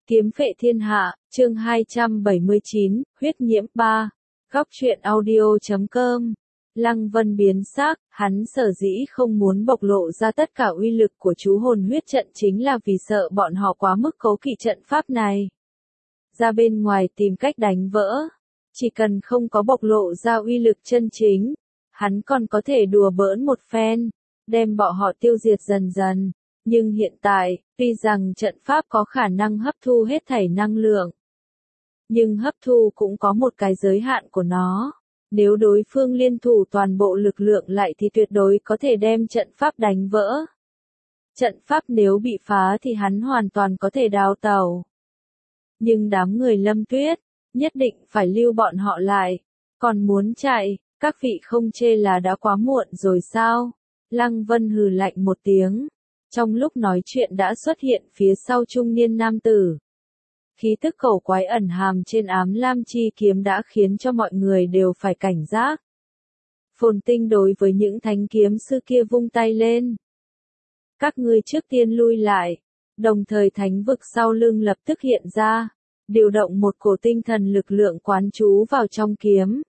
Kiếm phệ thiên hạ, chương 279, huyết nhiễm 3. Góc truyện audio.com. Lăng Vân biến sắc, hắn sở dĩ không muốn bộc lộ ra tất cả uy lực của chú hồn huyết trận chính là vì sợ bọn họ quá mức cấu kỵ trận pháp này. Ra bên ngoài tìm cách đánh vỡ. Chỉ cần không có bộc lộ ra uy lực chân chính, hắn còn có thể đùa bỡn một phen, đem bọn họ tiêu diệt dần dần. Nhưng hiện tại, tuy rằng trận pháp có khả năng hấp thu hết thảy năng lượng, nhưng hấp thu cũng có một cái giới hạn của nó. Nếu đối phương liên thủ toàn bộ lực lượng lại thì tuyệt đối có thể đem trận pháp đánh vỡ. Trận pháp nếu bị phá thì hắn hoàn toàn có thể đào tẩu. Nhưng đám người Lâm Tuyết, nhất định phải lưu bọn họ lại. Còn muốn chạy, các vị không chê là đã quá muộn rồi sao? Lăng Vân hừ lạnh một tiếng. Trong lúc nói chuyện đã xuất hiện phía sau trung niên nam tử. Khí tức cổ quái ẩn hàm trên ám lam chi kiếm đã khiến cho mọi người đều phải cảnh giác. Phồn Tinh đối với những thánh kiếm sư kia vung tay lên. Các ngươi trước tiên lui lại, đồng thời thánh vực sau lưng lập tức hiện ra, điều động một cổ tinh thần lực lượng quán trú vào trong kiếm.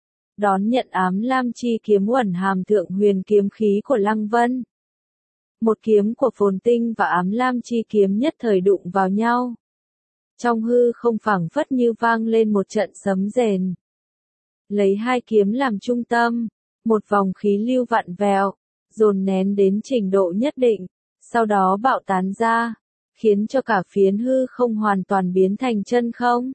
Đón nhận ám lam chi kiếm ẩn hàm thượng huyền kiếm khí của Lăng Vân. Một kiếm của Phồn Tinh và ám lam chi kiếm nhất thời đụng vào nhau. Trong hư không phảng phất như vang lên một trận sấm rền. Lấy hai kiếm làm trung tâm, một vòng khí lưu vặn vẹo, dồn nén đến trình độ nhất định, sau đó bạo tán ra, khiến cho cả phiến hư không hoàn toàn biến thành chân không.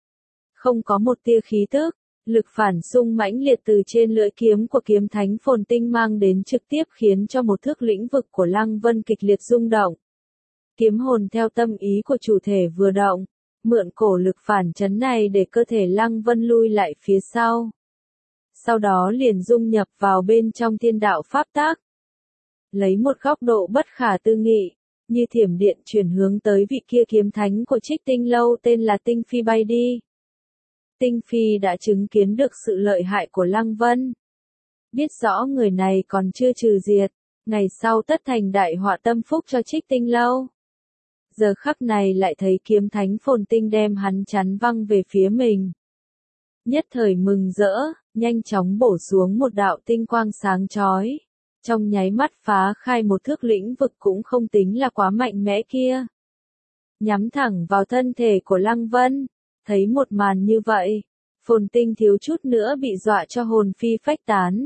Không có một tia khí tức, lực phản xung mãnh liệt từ trên lưỡi kiếm của kiếm thánh Phồn Tinh mang đến trực tiếp khiến cho một thước lĩnh vực của Lăng Vân kịch liệt rung động. Kiếm hồn theo tâm ý của chủ thể vừa động, mượn cổ lực phản chấn này để cơ thể Lăng Vân lui lại phía sau. Sau đó liền dung nhập vào bên trong thiên đạo pháp tác. Lấy một góc độ bất khả tư nghị, như thiểm điện chuyển hướng tới vị kia kiếm thánh của Trích Tinh Lâu tên là Tinh Phi bay đi. Tinh Phi đã chứng kiến được sự lợi hại của Lăng Vân. Biết rõ người này còn chưa trừ diệt, ngày sau tất thành đại họa tâm phúc cho Trích Tinh Lâu. Giờ khắc này lại thấy kiếm thánh Phồn Tinh đem hắn chắn văng về phía mình. Nhất thời mừng rỡ, nhanh chóng bổ xuống một đạo tinh quang sáng chói. Trong nháy mắt phá khai một thước lĩnh vực cũng không tính là quá mạnh mẽ kia. Nhắm thẳng vào thân thể của Lăng Vân. Thấy một màn như vậy, Phồn Tinh thiếu chút nữa bị dọa cho hồn phi phách tán.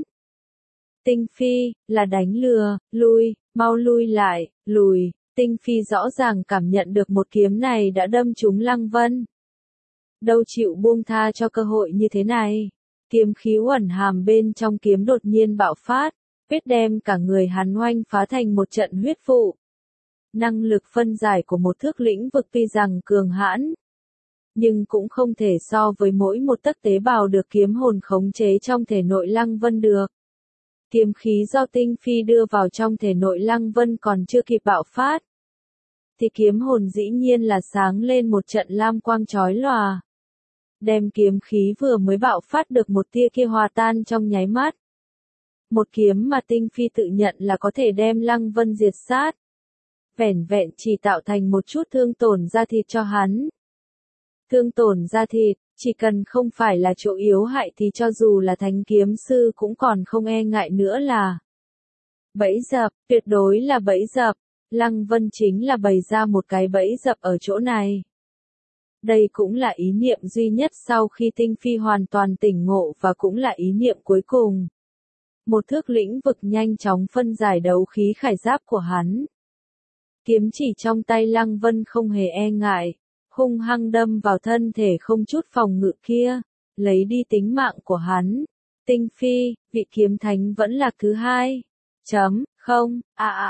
Tinh Phi, là đánh lừa, lui, mau lui lại, lùi. Tinh Phi rõ ràng cảm nhận được một kiếm này đã đâm trúng Lăng Vân. Đâu chịu buông tha cho cơ hội như thế này. Kiếm khí ẩn hàm bên trong kiếm đột nhiên bạo phát, vết đem cả người hắn oanh phá thành một trận huyết vụ. Năng lực phân giải của một thước lĩnh vực tuy rằng cường hãn, nhưng cũng không thể so với mỗi một tấc tế bào được kiếm hồn khống chế trong thể nội Lăng Vân được. Kiếm khí do Tinh Phi đưa vào trong thể nội Lăng Vân còn chưa kịp bạo phát, thì kiếm hồn dĩ nhiên là sáng lên một trận lam quang chói lòa. Đem kiếm khí vừa mới bạo phát được một tia kia hòa tan trong nháy mắt. Một kiếm mà Tinh Phi tự nhận là có thể đem Lăng Vân diệt sát. Vẻn vẹn chỉ tạo thành một chút thương tổn da thịt cho hắn. Thương tổn da thịt, chỉ cần không phải là chỗ yếu hại thì cho dù là thánh kiếm sư cũng còn không e ngại nữa là. Bẫy dập, tuyệt đối là bẫy dập. Lăng Vân chính là bày ra một cái bẫy dập ở chỗ này. Đây cũng là ý niệm duy nhất sau khi Tinh Phi hoàn toàn tỉnh ngộ và cũng là ý niệm cuối cùng. Một thước lĩnh vực nhanh chóng phân giải đấu khí khải giáp của hắn. Kiếm chỉ trong tay Lăng Vân không hề e ngại, hung hăng đâm vào thân thể không chút phòng ngự kia, lấy đi tính mạng của hắn. Tinh Phi, vị kiếm thánh vẫn là thứ hai. Không,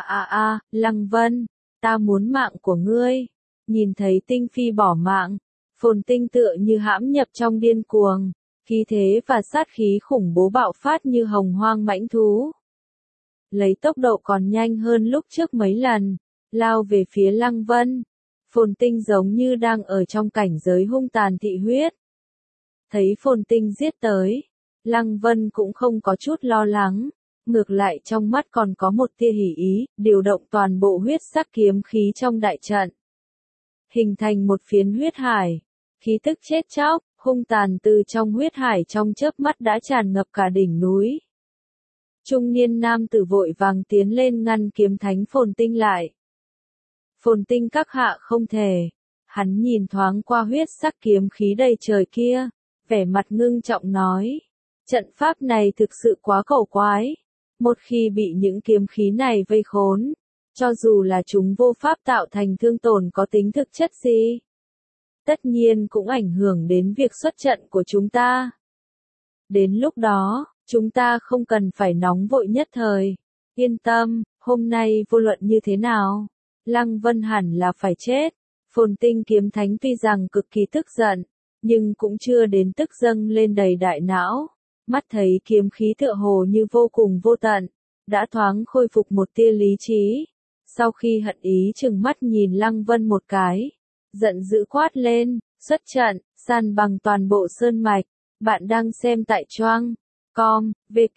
Lăng Vân, ta muốn mạng của ngươi. Nhìn thấy Tinh Phi bỏ mạng, Phồn Tinh tựa như hãm nhập trong điên cuồng, khí thế và sát khí khủng bố bạo phát như hồng hoang mãnh thú. Lấy tốc độ còn nhanh hơn lúc trước mấy lần, lao về phía Lăng Vân. Phồn Tinh giống như đang ở trong cảnh giới hung tàn thị huyết. Thấy Phồn Tinh giết tới, Lăng Vân cũng không có chút lo lắng, ngược lại trong mắt còn có một tia hỉ ý, điều động toàn bộ huyết sắc kiếm khí trong đại trận. hình thành một phiến huyết hải. Khí tức chết chóc, hung tàn từ trong huyết hải trong chớp mắt đã tràn ngập cả đỉnh núi. Trung niên nam tử vội vàng tiến lên ngăn kiếm thánh Phồn Tinh lại. Phồn Tinh các hạ không thể. Hắn nhìn thoáng qua huyết sắc kiếm khí đầy trời kia, vẻ mặt ngưng trọng nói. Trận pháp này thực sự quá cổ quái. Một khi bị những kiếm khí này vây khốn, cho dù là chúng vô pháp tạo thành thương tổn có tính thực chất gì, tất nhiên cũng ảnh hưởng đến việc xuất trận của chúng ta. Đến lúc đó, chúng ta không cần phải nóng vội nhất thời. Yên tâm, hôm nay vô luận như thế nào, Lăng Vân hẳn là phải chết. Phồn Tinh kiếm thánh tuy rằng cực kỳ tức giận, nhưng cũng chưa đến tức dâng lên đầy đại não. Mắt thấy kiếm khí tựa hồ như vô cùng vô tận, đã thoáng khôi phục một tia lý trí. Sau khi hận ý chừng mắt nhìn Lăng Vân một cái, giận dữ quát lên, xuất trận, san bằng toàn bộ sơn mạch. Bạn đang xem tại Choang.com,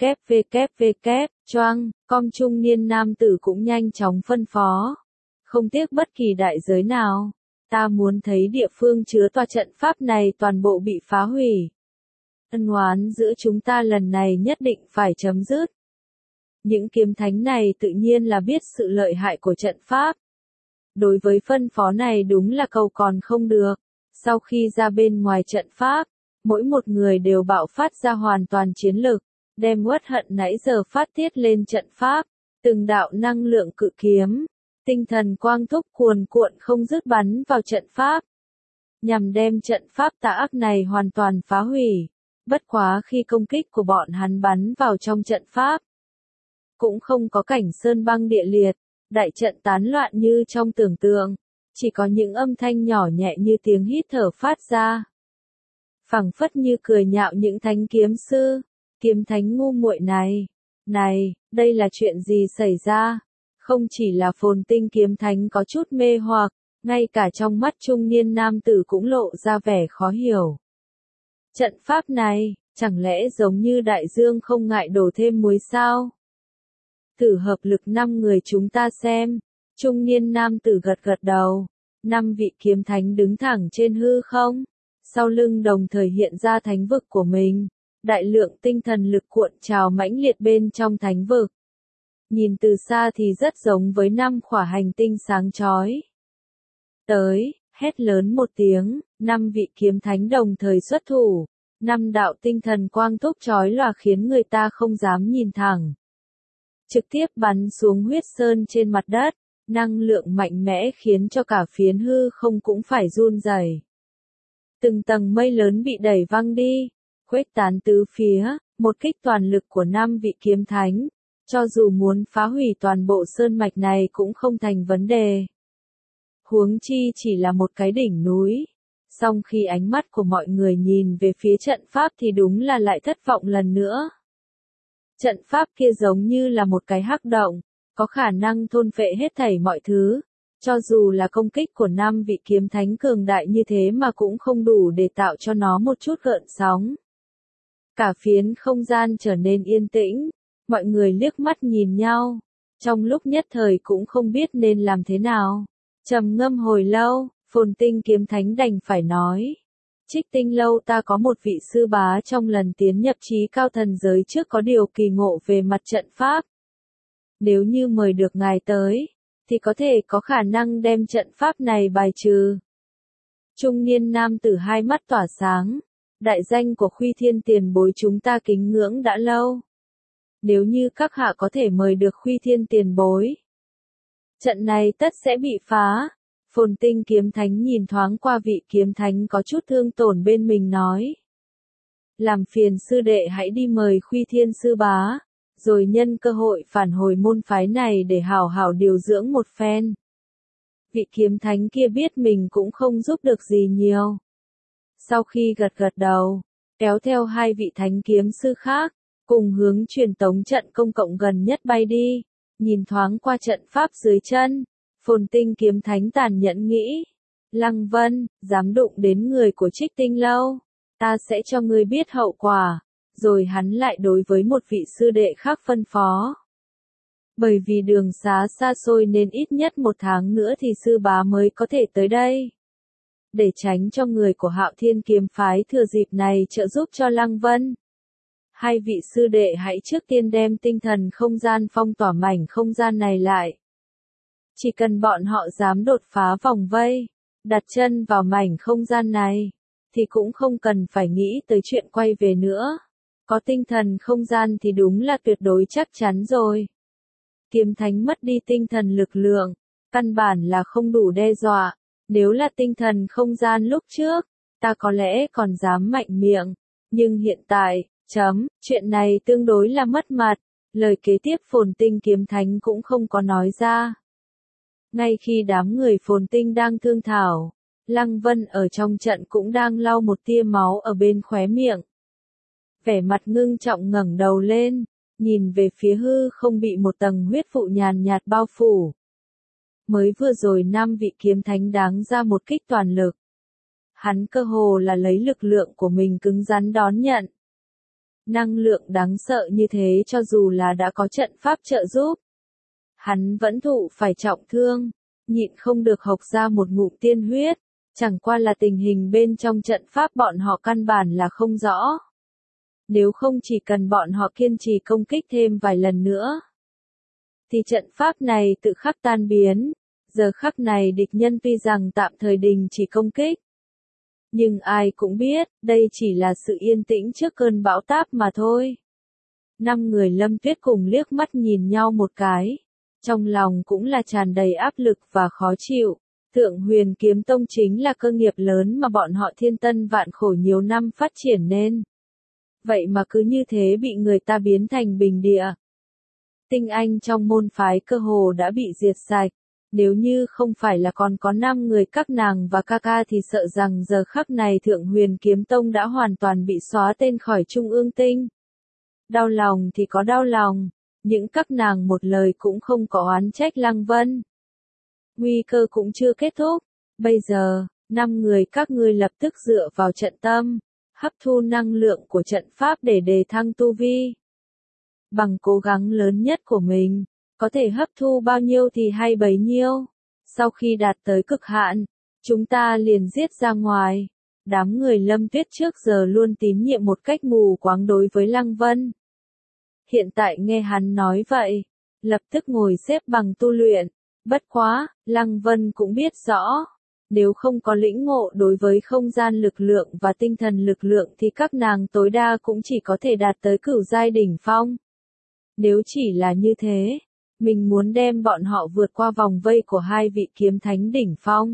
Choang.com. Trung niên nam tử cũng nhanh chóng phân phó. Không tiếc bất kỳ đại giới nào, ta muốn thấy địa phương chứa tòa trận pháp này toàn bộ bị phá hủy. Ân oán giữa chúng ta lần này nhất định phải chấm dứt. Những kiếm thánh này tự nhiên là biết sự lợi hại của trận pháp. Đối với phân phó này đúng là cầu còn không được. Sau khi ra bên ngoài trận pháp, mỗi một người đều bạo phát ra hoàn toàn chiến lực, đem uất hận nãy giờ phát tiết lên trận pháp. Từng đạo năng lượng cự kiếm, tinh thần quang thúc cuồn cuộn không dứt bắn vào trận pháp, nhằm đem trận pháp tà ác này hoàn toàn phá hủy. Bất quá khi công kích của bọn hắn bắn vào trong trận pháp, cũng không có cảnh sơn băng địa liệt, đại trận tán loạn như trong tưởng tượng, chỉ có những âm thanh nhỏ nhẹ như tiếng hít thở phát ra. Phảng phất như cười nhạo những thánh kiếm sư, kiếm thánh ngu muội này. Này, đây là chuyện gì xảy ra? Không chỉ là Phồn Tinh kiếm thánh có chút mê hoặc, ngay cả trong mắt trung niên nam tử cũng lộ ra vẻ khó hiểu. Trận pháp này, chẳng lẽ giống như đại dương không ngại đổ thêm muối sao? Thử hợp lực 5 người chúng ta xem. Trung niên nam tử gật gật đầu. 5 vị kiếm thánh đứng thẳng trên hư không. Sau lưng đồng thời hiện ra thánh vực của mình. Đại lượng tinh thần lực cuộn trào mãnh liệt bên trong thánh vực. Nhìn từ xa thì rất giống với 5 khỏa hành tinh sáng chói. Tới, hét lớn một tiếng, 5 vị kiếm thánh đồng thời xuất thủ. 5 đạo tinh thần quang thúc chói lòa khiến người ta không dám nhìn thẳng. Trực tiếp bắn xuống huyết sơn trên mặt đất, năng lượng mạnh mẽ khiến cho cả phiến hư không cũng phải run rẩy. Từng tầng mây lớn bị đẩy văng đi, khuếch tán tứ phía, một kích toàn lực của 5 vị kiếm thánh, cho dù muốn phá hủy toàn bộ sơn mạch này cũng không thành vấn đề. Huống chi chỉ là một cái đỉnh núi. Song khi ánh mắt của mọi người nhìn về phía trận pháp thì đúng là lại thất vọng lần nữa. Trận pháp kia giống như là một cái hắc động, có khả năng thôn phệ hết thảy mọi thứ. Cho dù là công kích của 5 vị kiếm thánh cường đại như thế mà cũng không đủ để tạo cho nó một chút gợn sóng. Cả phiến không gian trở nên yên tĩnh, mọi người liếc mắt nhìn nhau, trong lúc nhất thời cũng không biết nên làm thế nào. Trầm ngâm hồi lâu, Phồn Tinh kiếm thánh đành phải nói. Trích Tinh lâu ta có một vị sư bá trong lần tiến nhập trí cao thần giới trước có điều kỳ ngộ về mặt trận pháp. Nếu như mời được ngài tới, thì có thể có khả năng đem trận pháp này bài trừ. Trung niên nam tử hai mắt tỏa sáng. Đại danh của Khuy Thiên tiền bối chúng ta kính ngưỡng đã lâu. Nếu như các hạ có thể mời được Khuy Thiên tiền bối, trận này tất sẽ bị phá. Phồn Tinh kiếm thánh nhìn thoáng qua vị kiếm thánh có chút thương tổn bên mình nói. Làm phiền sư đệ hãy đi mời Khuy Thiên sư bá, rồi nhân cơ hội phản hồi môn phái này để hảo hảo điều dưỡng một phen. Vị kiếm thánh kia biết mình cũng không giúp được gì nhiều. Sau khi gật gật đầu, kéo theo 2 vị thánh kiếm sư khác, cùng hướng truyền tống trận công cộng gần nhất bay đi, nhìn thoáng qua trận pháp dưới chân. Phồn Tinh kiếm thánh tàn nhẫn nghĩ, Lăng Vân, dám đụng đến người của Trích Tinh lâu, ta sẽ cho ngươi biết hậu quả. Rồi hắn lại đối với một vị sư đệ khác phân phó. Bởi vì đường xá xa xôi nên ít nhất 1 tháng nữa thì sư bá mới có thể tới đây. để tránh cho người của Hạo Thiên kiếm phái thừa dịp này trợ giúp cho Lăng Vân. Hai vị sư đệ hãy trước tiên đem tinh thần không gian phong tỏa mảnh không gian này lại. Chỉ cần bọn họ dám đột phá vòng vây, đặt chân vào mảnh không gian này, thì cũng không cần phải nghĩ tới chuyện quay về nữa. Có tinh thần không gian thì đúng là tuyệt đối chắc chắn rồi. Kiếm thánh mất đi tinh thần lực lượng, căn bản là không đủ đe dọa. Nếu là tinh thần không gian lúc trước, ta có lẽ còn dám mạnh miệng. Nhưng hiện tại, chuyện này tương đối là mất mặt. Lời kế tiếp Phồn Tinh kiếm thánh cũng không có nói ra. Ngay khi đám người Phồn Tinh đang thương thảo, Lăng Vân ở trong trận cũng đang lau một tia máu ở bên khóe miệng. Vẻ mặt ngưng trọng ngẩng đầu lên, nhìn về phía hư không bị một tầng huyết vụ nhàn nhạt bao phủ. Mới vừa rồi 5 vị kiếm thánh đáng ra một kích toàn lực. Hắn cơ hồ là lấy lực lượng của mình cứng rắn đón nhận. Năng lượng đáng sợ như thế cho dù là đã có trận pháp trợ giúp. Hắn vẫn thụ phải trọng thương, nhịn không được hộc ra một ngụm tiên huyết. Chẳng qua là tình hình bên trong trận pháp bọn họ căn bản là không rõ. Nếu không chỉ cần bọn họ kiên trì công kích thêm vài lần nữa, thì trận pháp này tự khắc tan biến. Giờ khắc này địch nhân tuy rằng tạm thời đình chỉ công kích. Nhưng ai cũng biết, đây chỉ là sự yên tĩnh trước cơn bão táp mà thôi. 5 người Lâm Tuyết cùng liếc mắt nhìn nhau một cái. Trong lòng cũng là tràn đầy áp lực và khó chịu. Thượng Huyền Kiếm Tông chính là cơ nghiệp lớn mà bọn họ thiên tân vạn khổ nhiều năm phát triển nên. Vậy mà cứ như thế bị người ta biến thành bình địa. Tinh anh trong môn phái cơ hồ đã bị diệt sạch. Nếu như không phải là còn có 5 người các nàng và ca ca thì sợ rằng giờ khắc này Thượng Huyền Kiếm Tông đã hoàn toàn bị xóa tên khỏi Trung ương tinh. Đau lòng thì có đau lòng, những các nàng một lời cũng không có oán trách Lăng Vân. Nguy cơ cũng chưa kết thúc, bây giờ, 5 người các ngươi lập tức dựa vào trận tâm, hấp thu năng lượng của trận pháp để đề thăng tu vi. Bằng cố gắng lớn nhất của mình, có thể hấp thu bao nhiêu thì hay bấy nhiêu. Sau khi đạt tới cực hạn, chúng ta liền giết ra ngoài. Đám người Lâm Tuyết trước giờ luôn tín nhiệm một cách mù quáng đối với Lăng Vân. Hiện tại nghe hắn nói vậy, lập tức ngồi xếp bằng tu luyện. Bất quá, Lăng Vân cũng biết rõ, nếu không có lĩnh ngộ đối với không gian lực lượng và tinh thần lực lượng thì các nàng tối đa cũng chỉ có thể đạt tới cửu giai đỉnh phong. Nếu chỉ là như thế, mình muốn đem bọn họ vượt qua vòng vây của 2 vị kiếm thánh đỉnh phong.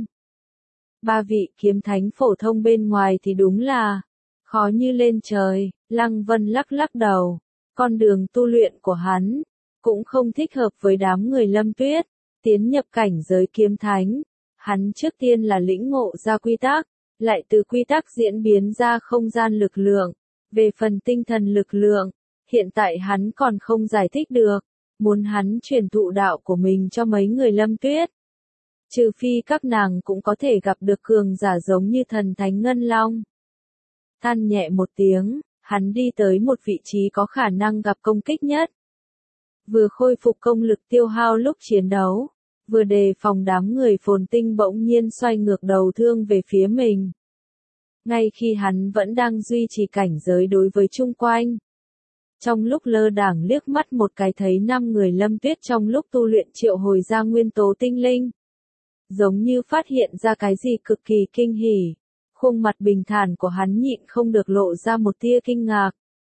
3 vị kiếm thánh phổ thông bên ngoài thì đúng là khó như lên trời. Lăng Vân lắc lắc đầu, con đường tu luyện của hắn cũng không thích hợp với đám người Lâm Tuyết. Tiến nhập cảnh giới kiếm thánh, hắn trước tiên là lĩnh ngộ ra quy tắc, lại từ quy tắc diễn biến ra không gian lực lượng. Về phần tinh thần lực lượng, hiện tại hắn còn không giải thích được, muốn hắn truyền thụ đạo của mình cho mấy người Lâm Tuyết. Trừ phi các nàng cũng có thể gặp được cường giả giống như thần thánh Ngân Long. Than nhẹ một tiếng, hắn đi tới một vị trí có khả năng gặp công kích nhất. Vừa khôi phục công lực tiêu hao lúc chiến đấu, vừa đề phòng đám người Phồn Tinh bỗng nhiên xoay ngược đầu thương về phía mình. Ngay khi hắn vẫn đang duy trì cảnh giới đối với chung quanh. Trong lúc lơ đãng liếc mắt một cái thấy 5 người Lâm Tuyết trong lúc tu luyện triệu hồi ra nguyên tố tinh linh. Giống như phát hiện ra cái gì cực kỳ kinh hỉ. Khuôn mặt bình thản của hắn nhịn không được lộ ra một tia kinh ngạc.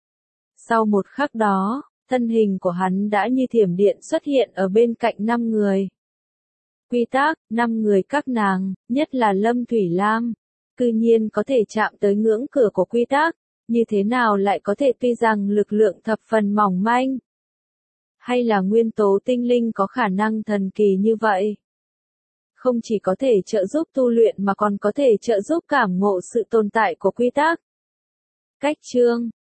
Sau một khắc đó, thân hình của hắn đã như thiểm điện xuất hiện ở bên cạnh 5 người. Quy tắc, 5 người các nàng, nhất là Lâm Thủy Lam, cư nhiên có thể chạm tới ngưỡng cửa của quy tắc, như thế nào lại có thể tuy rằng lực lượng thập phần mỏng manh. Hay là nguyên tố tinh linh có khả năng thần kỳ như vậy? Không chỉ có thể trợ giúp tu luyện mà còn có thể trợ giúp cảm ngộ sự tồn tại của quy tắc. Cách chương